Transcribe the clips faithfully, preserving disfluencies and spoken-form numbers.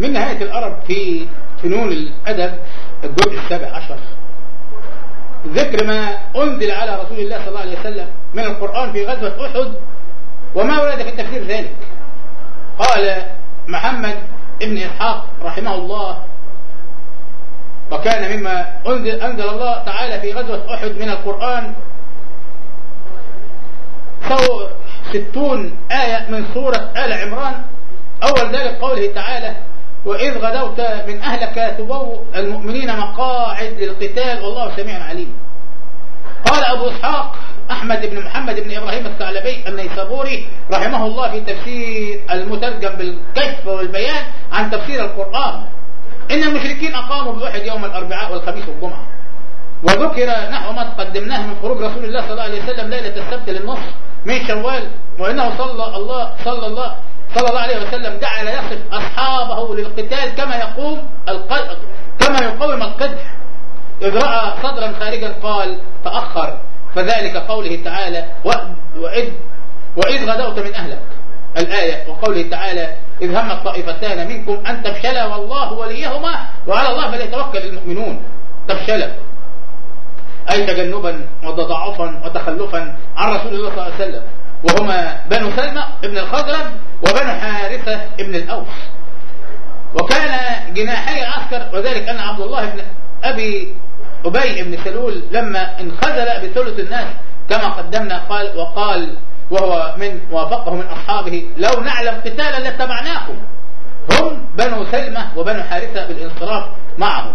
من نهاية الأرب في فنون الأدب الجزء السابع عشر ذكر ما أنزل على رسول الله صلى الله عليه وسلم من القرآن في غزوة أحد وما ورد في تفسير ذلك. قال محمد ابن إسحاق رحمه الله: وكان مما أنزل, أنزل الله تعالى في غزوة أحد من القرآن ستون آية من سورة آل عمران. أول ذلك قوله تعالى: وإذ غدوت من أهلك تبوئ المؤمنين مقاعد للقتال والله سميع عليم. قال أبو إسحاق أحمد بن محمد بن إبراهيم الثعلبي النيسابوري رحمه الله في تفسير المترجم بالكشف والبيان عن تفسير القرآن: إن المشركين أقاموا بأحد يوم الأربعاء والخميس والجمعة. وذكر نحو ما تقدمناه من خروج رسول الله صلى الله عليه وسلم ليلة السبت للنصف من شوال، وإنه صلى الله صلى الله صلى الله عليه وسلم جعل يصف أصحابه للقتال كما يقوم القدح كما يقوم القدح، إذ رأى صدرا خارجا قال تأخر، فذلك قوله تعالى: وإذ وإذ غدوت من أهلك الآية، وقوله تعالى: إذ هم الطائفتان منكم أن تفشلا والله وليهما وعلى الله فليتوكل المؤمنون. تفشلا أي تجنبا وتضعفا وتخلفا عن رسول الله صلى الله عليه وسلم، وهما بنو سلمة ابن الخزرج وبنو حارثة ابن الأوس. وكان جناحي العسكر، وذلك أن عبد الله بن أبي أبي بن سلول لما انخذل بثلث الناس كما قدمنا قال وقال وهو من وافقه من أصحابه: لو نعلم قتالا لاتبعناكم. هم بنو سلمة وبنو حارثة بالانصراف معهم،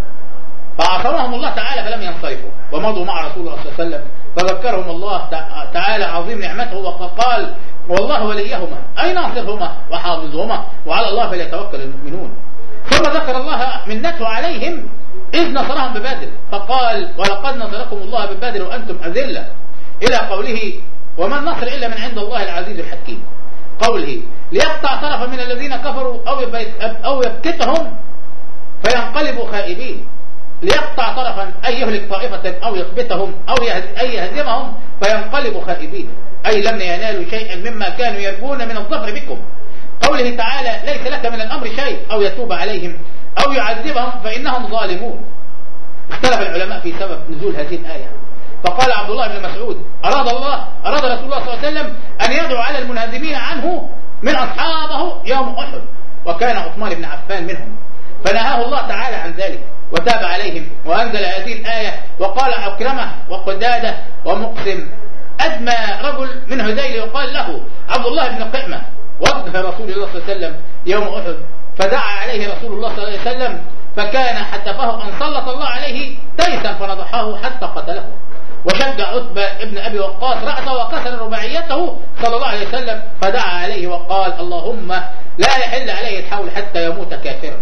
فعصرهم الله تعالى فلم ينصرفوا ومضوا مع رسول الله صلى الله عليه وسلم، فذكرهم الله تعالى عظيم نعمته وقال: والله وليهما أي ناصرهما وحافظهما وعلى الله فليتوكل المؤمنون. ثم ذكر الله منته عليهم إذ نصرهم ببدر، فقال: ولقد نصركم الله ببدر وأنتم أذلة، إلى قوله: وما النصر إلا من عند الله العزيز الحكيم. قوله: ليقطع طرفا من الذين كفروا أو يبكتهم فينقلبوا خائبين. ليقطع طرفا أي يهلك طائفة أو يخبتهم أو أي يهزمهم فينقلبوا خائبين، أي لم ينالوا شيئا مما كانوا يرجون من الظفر بكم. قوله تعالى: ليس لك من الأمر شيء أو يتوب عليهم أو يعذبهم فإنهم ظالمون. اختلف العلماء في سبب نزول هذه الآية، فقال عبد الله بن مسعود: أراد الله أراد رسول الله صلى الله عليه وسلم أن يدعو على المنهزمين عنه من أصحابه يوم أحد، وكان عثمان بن عفان منهم، فنهاه الله تعالى عن ذلك وتاب عليهم وأنزل هذه الآية. وقال عكرمة وقدادة ومقسم: أدمى رجل من هذيل يقال له عبد الله بن قئمة وجه رسول الله صلى الله عليه وسلم يوم أحد، فدعا عليه رسول الله صلى الله عليه وسلم، فكان حتفه أن سلط الله عليه تيسا فنضحه حتى قتله. وشجع عتبة ابن أبي وقاص رأسه وكسر رباعيته صلى الله عليه وسلم، فدعا عليه وقال: اللهم لا يحل عليه الحول حتى يموت كافرا.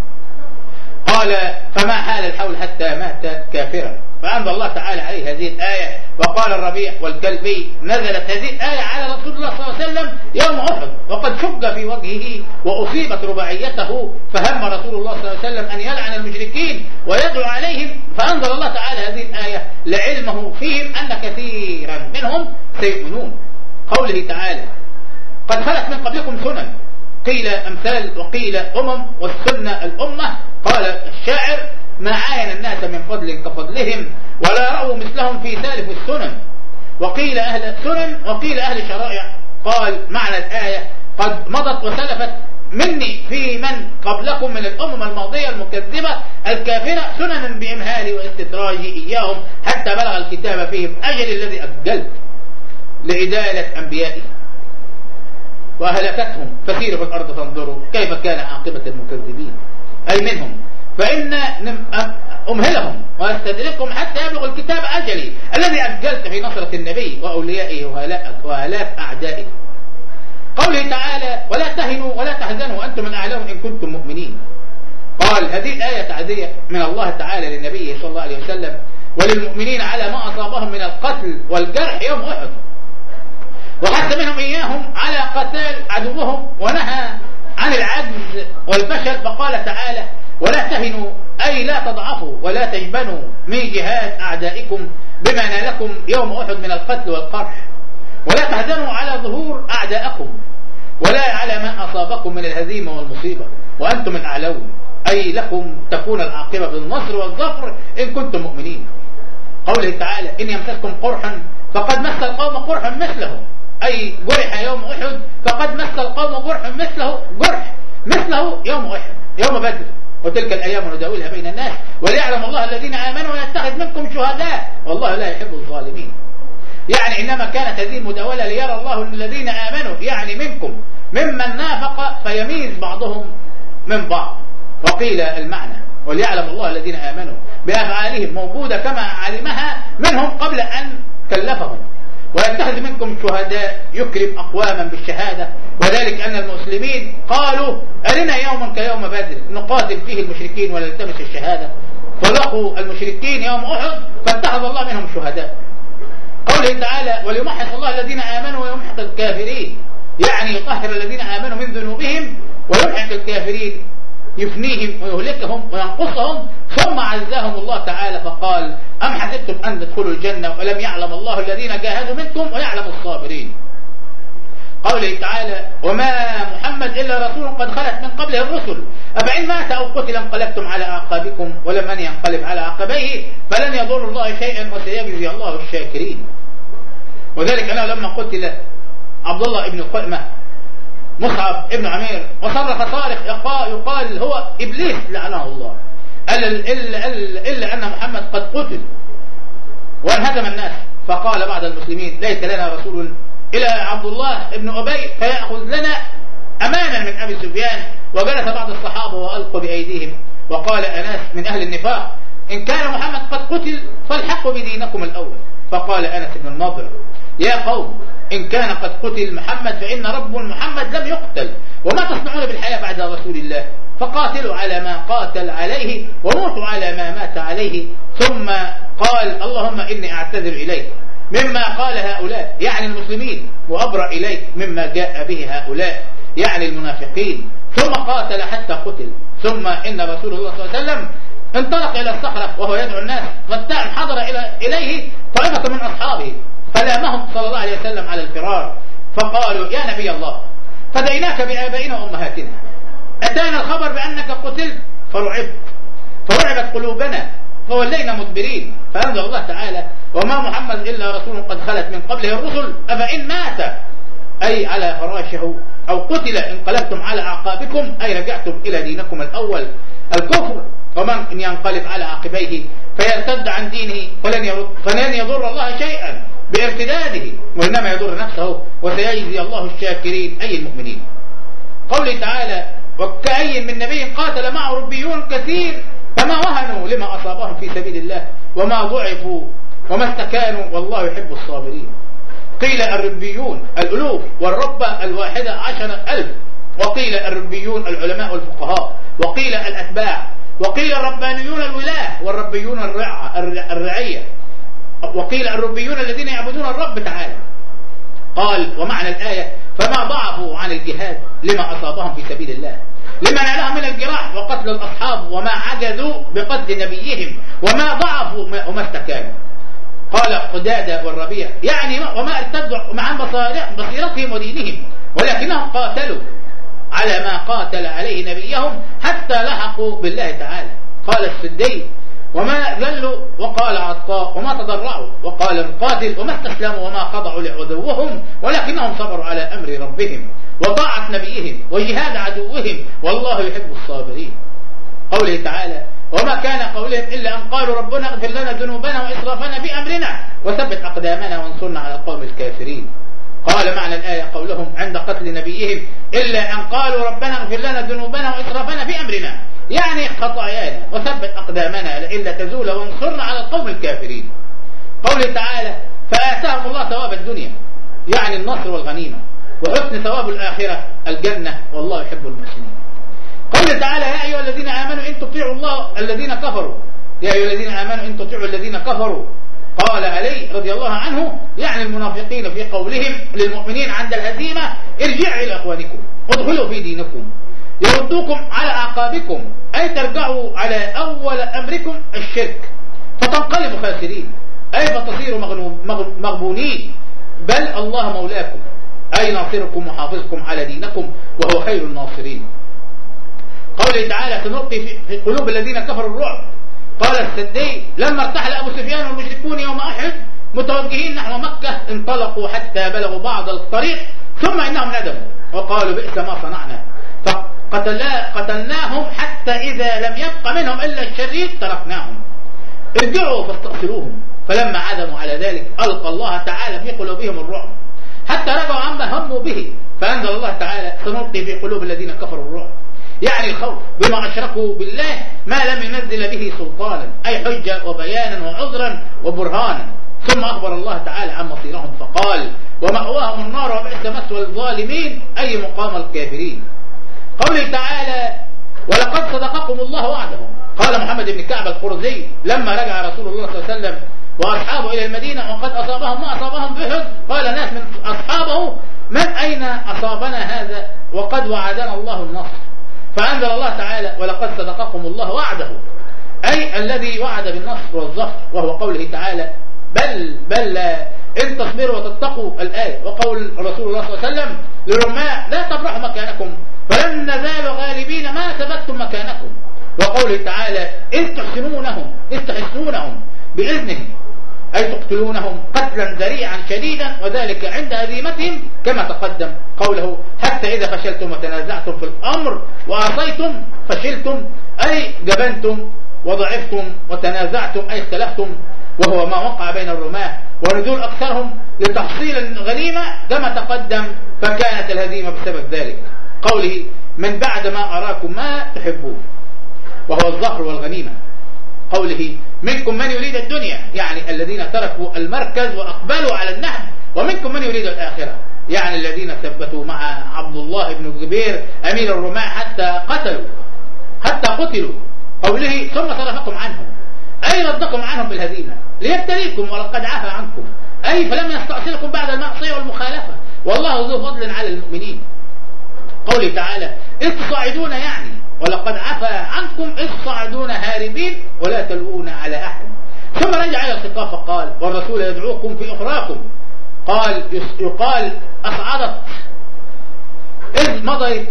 قال: فما حال الحول حتى مات كافرا؟ فأنزل الله تعالى عليه هذه الآية. وقال الربيع والكلبي: نزلت هذه الآية على رسول الله صلى الله عليه وسلم يوم أحد وقد شج في وجهه وأصيبت رباعيته، فهم رسول الله صلى الله عليه وسلم أن يلعن المشركين ويدعو عليهم، فأنزل الله تعالى هذه الآية لعلمه فيهم أن كثيرا منهم سيؤمنون. قوله تعالى: قد خلت من قبلكم سنن، قيل أمثال وقيل أمم، والسنة الأمة. قال الشاعر: ما عاين الناس من فضل كفضلهم ولا رأوا مثلهم في سالف السنن. وقيل أهل سنن وقيل أهل شرائع. قال معنى الآية: قد مضت وسلفت مني في من قبلكم من الأمم الماضية المكذبة الكافرة سننا بإمهالي واستدراجي إياهم حتى بلغ الكتاب فيهم أجل الذي أجلت لإدالة أنبيائي وأهلكتهم، فسيروا في الأرض فانظروا كيف كان عاقبة المكذبين، أي منهم، فإن أمهلهم وأستدركهم حتى يبلغ الكتاب أجلي الذي أجلت في نصرة النبي وأوليائه وآلاف أعدائه. قوله تعالى: ولا تهنوا ولا تحزنوا وأنتم الأعلون إن كنتم مؤمنين. قال هذه الآية تعزية من الله تعالى للنبي صلى الله عليه وسلم وللمؤمنين على ما أصابهم من القتل والجرح يوم أحد، وحث منهم إياهم على قتال عدوهم ونهى عن العجز والفشل، فقال تعالى: ولا تهنوا أي لا تضعفوا ولا تجبنوا من جهاد أعدائكم بما نالكم يوم أحد من القتل والقرح، ولا تحزنوا على ظهور أعدائكم ولا على ما أصابكم من الهزيمة والمصيبة، وأنتم الأعلون، أي لكم تكون العاقبة بالنصر والظفر إن كنتم مؤمنين. قوله تعالى إن يمسسكم قرحا فقد مس القوم قرحا مثله، أي جرح يوم أحد فقد مس القوم جرح مثله، جرح مثله يوم أحد يوم بدر، وتلك الأيام نداولها بين الناس وليعلم الله الذين آمنوا ويتخذ منكم شهداء والله لا يحب الظالمين. يعني إنما كانت هذه المداولة ليرى الله الذين آمنوا يعني منكم ممن نافق فيميز بعضهم من بعض. وقيل المعنى وليعلم الله الذين آمنوا بأفعالهم موجودة كما علمها منهم قبل أن كلفهم، ويتخذ منكم شهداء يكرم أقواما بالشهادة، وذلك أن المسلمين قالوا أرنا يوما كيوم بدر نقاتل فيه المشركين ونلتمس الشهادة، فلقوا المشركين يوم أحد فاتخذ الله منهم شهداء. قوله تعالى وليمحص الله الذين آمنوا ويمحق الكافرين، يعني يطهر الذين آمنوا من ذنوبهم ويمحق الكافرين، يفنيهم ويهلكهم وينقصهم. ثم عزاهم الله تعالى فقال أم حسبتم أن تدخلوا الجنة ولم يعلم الله الذين جاهدوا منكم ويعلم الصابرين. قوله تعالى وما محمد إلا رسول قد خلت من قبله الرسل أفإن مات أو قتل انقلبتم على أعقابكم ولمن ينقلب على عقبيه فلن يضر الله شيئا وسيجزي الله الشاكرين. وذلك أنه لما قتل عبد الله بن قئمة مصعب ابن عمير وصرخ صارخ يقال هو إبليس لعنه الله إلا, إلا, إلا أن محمد قد قتل وانهزم الناس، فقال بعض المسلمين ليس لنا رسول إلى عبد الله ابن أبي فيأخذ لنا أمانا من أبي سفيان. وجلس بعض الصحابة وألقوا بأيديهم، وقال أناس من أهل النفاق إن كان محمد قد قتل فالحقوا بدينكم الأول. فقال أنس بن النضر يا قوم إن كان قد قتل محمد فإن رب محمد لم يقتل، وما تصنعون بالحياة بعد رسول الله؟ فقاتلوا على ما قاتل عليه وموتوا على ما مات عليه. ثم قال اللهم إني أعتذر إليك مما قال هؤلاء يعني المسلمين، وأبرأ إليك مما جاء به هؤلاء يعني المنافقين. ثم قاتل حتى قتل. ثم إن رسول الله صلى الله عليه وسلم انطلق إلى الصخرة وهو يدعو الناس، حتى حضر إليه طائفة من أصحابه فلامهم صلى الله عليه وسلم على الفرار، فقالوا يا نبي الله فديناك بآبائنا وأمهاتنا، أتانا الخبر بأنك قتلت فرعبت فرعبت قلوبنا فولينا مدبرين. فأنزل الله تعالى وما محمد إلا رسول قد خلت من قبله الرسل أفإن مات أي على فراشه أو قتل انقلبتم على أعقابكم أي رجعتم إلى دينكم الأول الكفر. ومن ينقلب على عقبيه فيرتد عن دينه فلن, يرد فلن يضر الله شيئا بارتداده وإنما يضر نفسه وسيجزي الله الشاكرين أي المؤمنين. قوله تعالى وكأي من نبي قاتل معه ربيون كثير فما وهنوا لما أصابهم في سبيل الله وما ضعفوا وما استكانوا والله يحب الصابرين. قيل الربيون الألوف والربة الواحدة عشر ألف، وقيل الربيون العلماء والفقهاء، وقيل الأتباع، وقيل الربانيون الولاة والربيون الرعية، وقيل الربيون الذين يعبدون الرب تعالى. قال ومعنى الآية فما ضعفوا عن الجهاد لما أصابهم في سبيل الله لما نالهم من الجراح وقتل الأصحاب وما عجزوا بقتل نبيهم وما ضعفوا وما استكانوا. قال قدادة والربيع يعني وما ارتدوا عن بصيرتهم ودينهم ولكنهم قاتلوا على ما قاتل عليه نبيهم حتى لحقوا بالله تعالى. قال السدي وما ذلوا، وقال عطاء وما تضرعوا، وقال القاتل وما استسلموا وما خضعوا لعدوهم ولكنهم صبروا على أمر ربهم وطاعة نبيهم وجهاد عدوهم والله يحب الصابرين. قوله تعالى وما كان قولهم إلا أن قالوا ربنا اغفر لنا ذنوبنا وإسرافنا في أمرنا وثبت أقدامنا وانصرنا على القوم الكافرين. قال معنى الآية قولهم عند قتل نبيهم إلا أن قالوا ربنا اغفر لنا ذنوبنا وإسرافنا في أمرنا يعني خطايانا وثبت أقدامنا لئلا تزول وانصرنا على القوم الكافرين. قوله تعالى فآتاهم الله ثواب الدنيا يعني النصر والغنيمة وحسن ثواب الآخرة الجنة والله يحب المحسنين. قوله تعالى يا أيها الذين آمنوا إن تطيعوا الله الذين كفروا يا أيها الذين آمنوا إن تطيعوا الذين كفروا. قال علي رضي الله عنه يعني المنافقين في قولهم للمؤمنين عند الهزيمة ارجعوا إلى أخوانكم وادخلوا في دينكم يردوكم على أعقابكم أي ترجعوا على أول أمركم الشرك فتنقلبوا خاسرين أي فتصيروا مغبونين بل الله مولاكم أي ناصركم وحافظكم على دينكم وهو خير الناصرين. قوله تعالى سنلقي في قلوب الذين كفروا الرعب. قال السدي لما ارتحل أبو سفيان والمشركون يوم أحد متوجهين نحو مكة انطلقوا حتى بلغوا بعض الطريق ثم إنهم ندموا وقالوا بئس ما صنعنا فقتلناهم حتى إذا لم يبق منهم إلا الشرير تركناهم ارجعوا فاستأصلوهم. فلما عزموا على ذلك ألقى الله تعالى في قلوبهم الرعب حتى رجعوا عما هموا به، فأنزل الله تعالى سنلقي في قلوب الذين كفروا الرعب، يعني الخوف بما أشركوا بالله ما لم ينزل به سلطانا، أي حجة وبيانا وعذرا وبرهانا. ثم أخبر الله تعالى عن مصيرهم فقال ومأواهم النار وبئس مثوى الظالمين، أي مقام الكافرين. قوله تعالى ولقد صدقكم الله وعده. قال محمد بن كعب القرزي لما رجع رسول الله صلى الله عليه وسلم وأصحابه إلى المدينة وقد أصابهم ما أصابهم بأحد، قال ناس من أصحابه من أين أصابنا هذا وقد وعدنا الله النصر، فأنزل الله تعالى ولقد صدقكم الله وعده، أي الذي وعد بالنصر والظفر، وهو قوله تعالى بل بل إن تصبروا وتتقوا الآية. وقول رسول الله صلى الله عليه وسلم للرماة لا تبرحوا مكانكم فلن نزالوا غالبين ما ثبتتم مكانكم. وقوله تعالى إذ تحسنونهم إذ تحسونهم بإذنه، أي تقتلونهم قتلا ذريعا شديدا وذلك عند هزيمتهم كما تقدم. قوله حتى إذا فشلتم وتنازعتم في الأمر وعصيتم، فشلتم أي جبنتم، وضعفتم وتنازعتم أي اختلفتم، وهو ما وقع بين الرماة ونزول أكثرهم لتحصيل الغنيمة كما تقدم، فكانت الهزيمة بسبب ذلك. قوله من بعد ما أراكم ما تحبون، وهو الظهر والغنيمة. قوله منكم من يريد الدنيا، يعني الذين تركوا المركز وأقبلوا على النهب، ومنكم من يريد الآخرة، يعني الذين ثبتوا مع عبد الله بن جبير أمير الرماة حتى قتلوا حتى قتلوا. قوله ثم صرفكم عنهم، أي ردكم عنهم بالهزيمة ليبتليكم ولقد عفى عنكم، أي فلم يستأصلكم بعد المعصية والمخالفة، والله ذو فضل على المؤمنين. قوله تعالى إذ تصاعدون، يعني ولقد عفى عنكم إذ تصاعدون هاربين ولا تلوون على أحد. ثم رجع إلى الخطاب فقال والرسول يدعوكم في أخراكم. قال يقال أصعدت إذ مضيت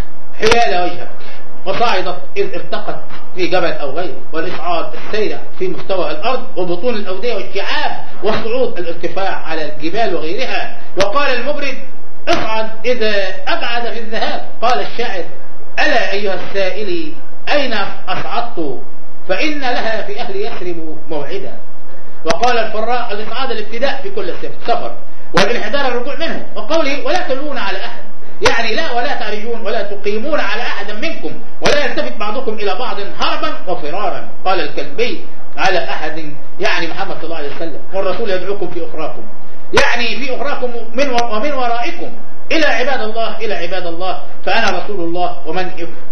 حيال وجهك، وصعدت إذ ارتقت في جبل أو غيره، والإصعاد السير في مستوى الأرض وبطون الأودية والشعاب، والصعود الارتفاع على الجبال وغيرها. وقال المبرد اصعد إذا أبعد في الذهاب. قال الشاعر ألا أيها السائل أين أصعدت فإن لها في أهل يثرب موعدا. وقال الفراء الإصعاد الابتداء في كل سفر والانحدار الرجوع منه. وقوله ولا تلوون على أحد، يعني لا ولا تعرجون ولا تقيمون على أحد منكم ولا يلتفت بعضكم إلى بعض هربا وفرارا. قال الكلبي على أحد يعني محمد صلى الله عليه وسلم، والرسول يدعوكم في أخراكم، يعني في أخراكم من ومن ورائكم إلى عباد الله إلى عباد الله، فأنا رسول الله ومن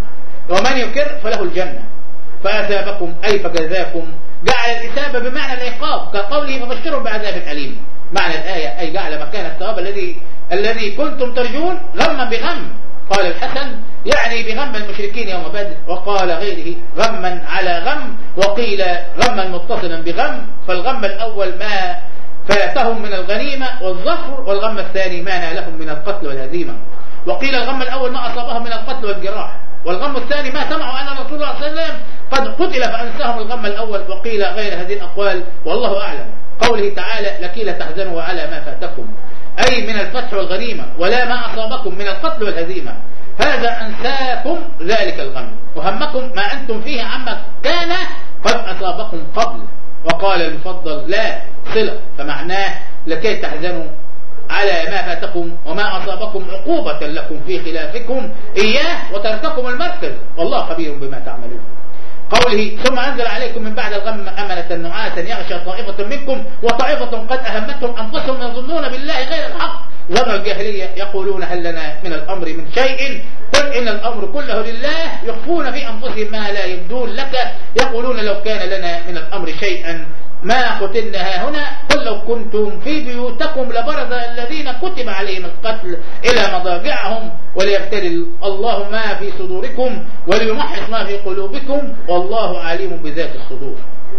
ومن يكر فله الجنة. فأثابكم أي فجزاكم، جعل الإثابة بمعنى العقاب كقوله فبشروا بعذاب أليم. معنى الآية أي جعل مكان الثواب الذي الذي كنتم ترجون غما بغم. قال الحسن يعني بغم المشركين يوم بدر، وقال غيره غما على غم، وقيل غما متصلا بغم. فالغم الأول ما فاتهم من الغنيمة والظفر، والغم الثاني ما نالهم من القتل والهزيمة. وقيل الغم الأول ما أصابهم من القتل والجراح، والغم الثاني ما سمعوا أن رسول الله صلى الله عليه وسلم قد قتل فأنساهم الغم الأول. وقيل غير هذه الأقوال والله أعلم. قوله تعالى لكي لا تحزنوا على ما فاتكم، أي من الفتح والغنيمة، ولا ما أصابكم من القتل والهزيمة، هذا أنساكم ذلك الغم، وهمكم ما أنتم فيه عما كان قد أصابكم قبل. وقال المفضل لا صلة، فمعناه لكي تحزنوا على ما فاتكم وما أصابكم عقوبة لكم في خلافكم إياه وترككم المركز، والله خبير بما تعملون. قوله ثم أنزل عليكم من بعد الغم أمنة نعاسا يغشى طائفة منكم وطائفة قد أهمتهم أنفسهم يظنون بالله غير الحق ظن الجاهلية يقولون هل لنا من الأمر من شيء قل إن الأمر كله لله يخفون في أنفسهم ما لا يبدون لك يقولون لو كان لنا من الأمر شيئا ما قتلنا هنا قل لو كنتم في بيوتكم لبرز الذين كتب عليهم القتل إلى مضاجعهم وليبتلي الله ما في صدوركم وليمحص ما في قلوبكم والله عليم بذات الصدور.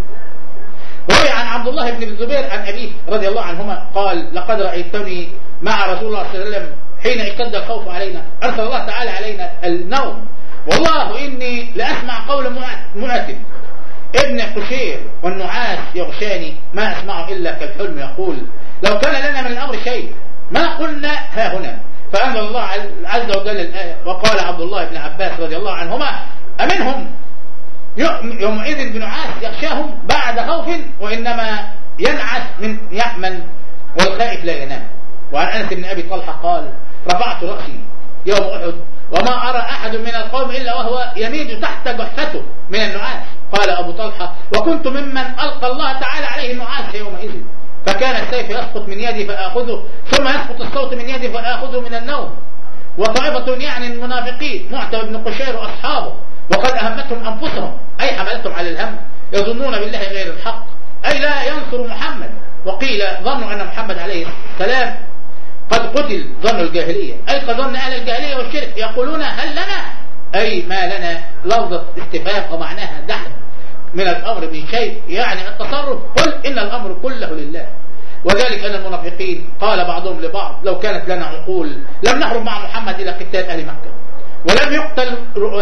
وروي عن عبد الله بن الزبير عن أبيه رضي الله عنهما قال لقد رأيتني مع رسول الله صلى الله عليه وسلم حين اشتد الخوف علينا أرسل الله تعالى علينا النوم والله إني أشير والنعاس يغشاني ما أسمع إلا كالحلم يقول لو كان لنا من الأمر شيء ما قلنا ها هنا. فأنزل الله عز وجل الآية وقال عبد الله بن عباس رضي الله عنهما أمنهم يومئذ بنعاس يغشاهم بعد خوف وإنما ينعس من يأمن والخائف لا ينام. وعن أنس بن أبي طلحة قال رفعت رأسي يوم أحد وما أرى أحد من القوم إلا وهو يميل تحت جحفته من النعاس. قال أبو طلحة وكنت ممن ألقى الله تعالى عليه النعاس يومئذ فكان السيف يسقط من يدي فآخذه ثم يسقط الصوت من يدي فآخذه من النوم. وطائفة يعني المنافقين معتب بن قشير وأصحابه وقد أهمتهم أنفسهم أي حملتهم على الهم يظنون بالله غير الحق أي لا ينصر محمد. وقيل ظنوا أن محمد عليه السلام قد قتل ظن الجاهلية أي قد ظن أهل الجاهلية والشرك يقولون هل لنا أي ما لنا لفظة استفهام ومعناها دحر من الأمر من شيء يعني التصرف قل إن الأمر كله لله. وذلك أن المنافقين قال بعضهم لبعض لو كانت لنا عقول لم نهرب مع محمد إلى قتال أهل مكة ولم يقتل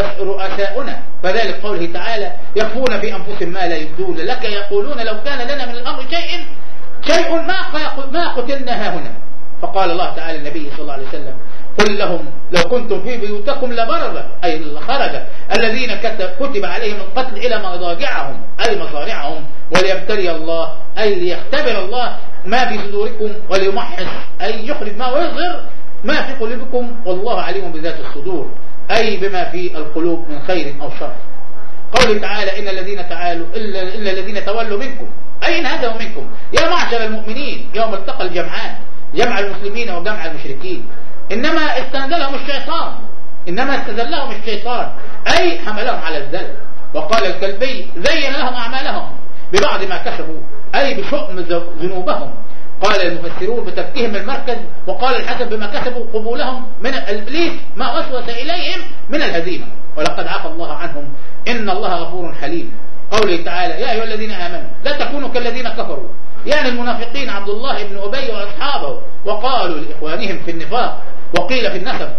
رؤساؤنا. فذلك قوله تعالى يخفون في أنفسهم ما لا يبدون لك يقولون لو كان لنا من الأمر شيء شيء ما ما قتلنا ها هنا. فقال الله تعالى النبي صلى الله عليه وسلم قل لهم لو كنتم في بيوتكم لبرز أي خرج الذين كتب عليهم القتل إلى مضاجعهم أي مصارعهم وليبتلي الله أي ليختبر الله ما في صدوركم وليمحص أي يخرج ما ويظهر ما في قلوبكم والله عليم بذات الصدور أي بما في القلوب من خير أو شر. قوله تعالى إن الذين تعالوا إلا, إلا الذين تولوا منكم أي انهزموا منكم يا معشر المؤمنين يوم التقى الجمعان جمع المسلمين وجمع المشركين إنما استنزلهم الشيطان إنما استزلهم الشيطان أي حملهم على الذل. وقال الكلبي زين لهم أعمالهم ببعض ما كسبوا أي بشؤم ذنوبهم. قال المفسرون بتركهم المركز وقال الحسن بما كسبوا قبولهم من الإبليس ما وسوس إليهم من الهزيمة ولقد عفى الله عنهم إن الله غفور حليم. قوله تعالى يا أيها الذين آمنوا لا تكونوا كالذين كفروا يعني المنافقين عبد الله بن أبي وأصحابه وقالوا لإخوانهم في النفاق وقيل في النسب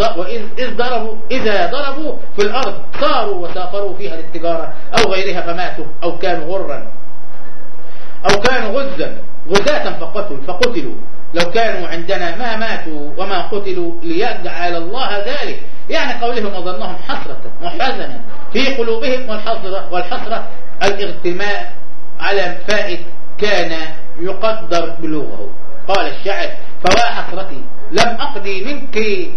إذ ضربوا إذا ضربوا في الأرض صاروا وسافروا فيها للتجارة أو غيرها فماتوا أو كانوا غرا أو كانوا غزا غزاة فقتلوا فقتلوا لو كانوا عندنا ما ماتوا وما قتلوا ليجعل الله ذلك يعني قولهم وظنهم حسرة وحزنا في قلوبهم والحسرة والحسرة الاغتماء على فائد كان يقدر بلوغه. قال الشاعر فوا حسرتي لم أقضي منك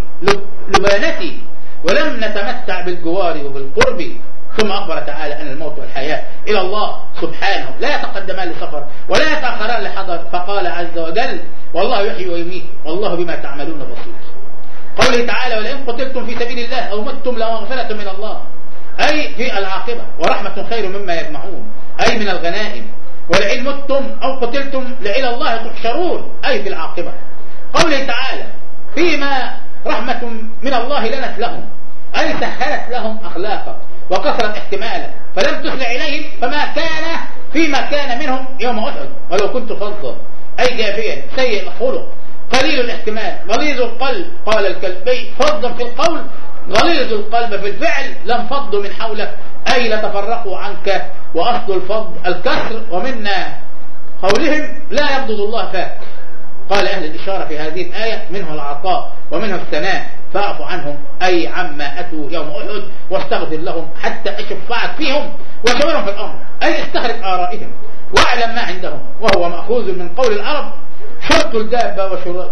لبانتي ولم نتمتع بالجوار وبالقرب. ثم أخبر تعالى أن الموت والحياة إلى الله سبحانه لا يتقدمان لسفر ولا يتأخران لحضر. فقال عز وجل والله يحيي ويميت والله بما تعملون بصير. قوله تعالى ولئن قتلتم في سبيل الله أو متم لمغفرة من الله أي في العاقبة ورحمة خير مما يجمعون أي من الغنائم ولئن متم أو قتلتم لإلى الله تحشرون أي في العاقبة. قوله تعالى فيما رحمة من الله لنت لهم أي سهلت لهم أخلاقا وكثرت احتمالا فلم تسرع إليهم فما كان فيما كان منهم يوم أحد ولو كنت فظا أي جافيا سيء الخلق قليل الاحتمال غليظ القلب. قال الكلبي فظا في القول غليظ القلب في الفعل لم فضوا من حولك أي لتفرقوا عنك. وأصل الفض الكسر ومنا قولهم لا يبضض الله فاك. قال أهل الإشارة في هذه الآية منه العطاء ومنه الثناء فاعف عنهم أي عما أتوا يوم أحد واستغفر لهم حتى أشفعك فيهم وشاورهم في الأمر أي استخرج آرائهم واعلم ما عندهم وهو مأخوذ من قول العرب شرط الدابة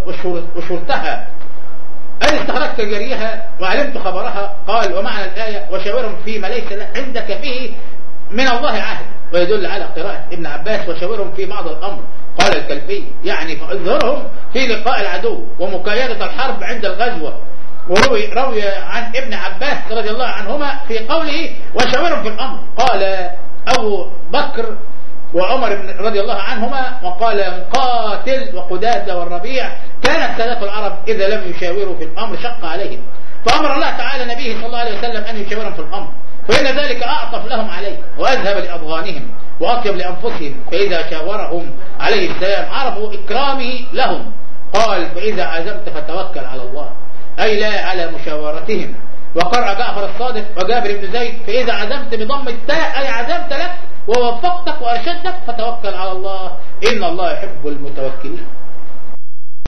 وشرطها أي استخرجت جريها وعلمت خبرها. قال ومعنى الآية وشاورهم فيما ليس عندك فيه من الله عهد ويدل على قراءة ابن عباس وشاورهم في بعض الأمر. قال الكلبي يعني فأظهرهم في لقاء العدو ومكايدة الحرب عند الغزوة. وروي روي عن ابن عباس رضي الله عنهما في قوله وشاورهم في الأمر. قال أبو بكر وعمر رضي الله عنهما وقال مقاتل وقدادة والربيع كانت سادات العرب إذا لم يشاوروا في الأمر شق عليهم فأمر الله تعالى نبيه صلى الله عليه وسلم أن يشاورهم في الأمر فإن ذلك أعطف لهم عليه وأذهب لأضغانهم وأطيب لأنفسهم فإذا شاورهم عليه السلام عرفوا إكرامه لهم. قال فإذا عزمت فتوكل على الله أي لا على مشاورتهم. وقرأ جعفر الصادق وجابر بن زيد فإذا عزمت بضم التاء أي عزمت لك ووفقتك وأرشدك فتوكل على الله، إن الله يحب المتوكلين.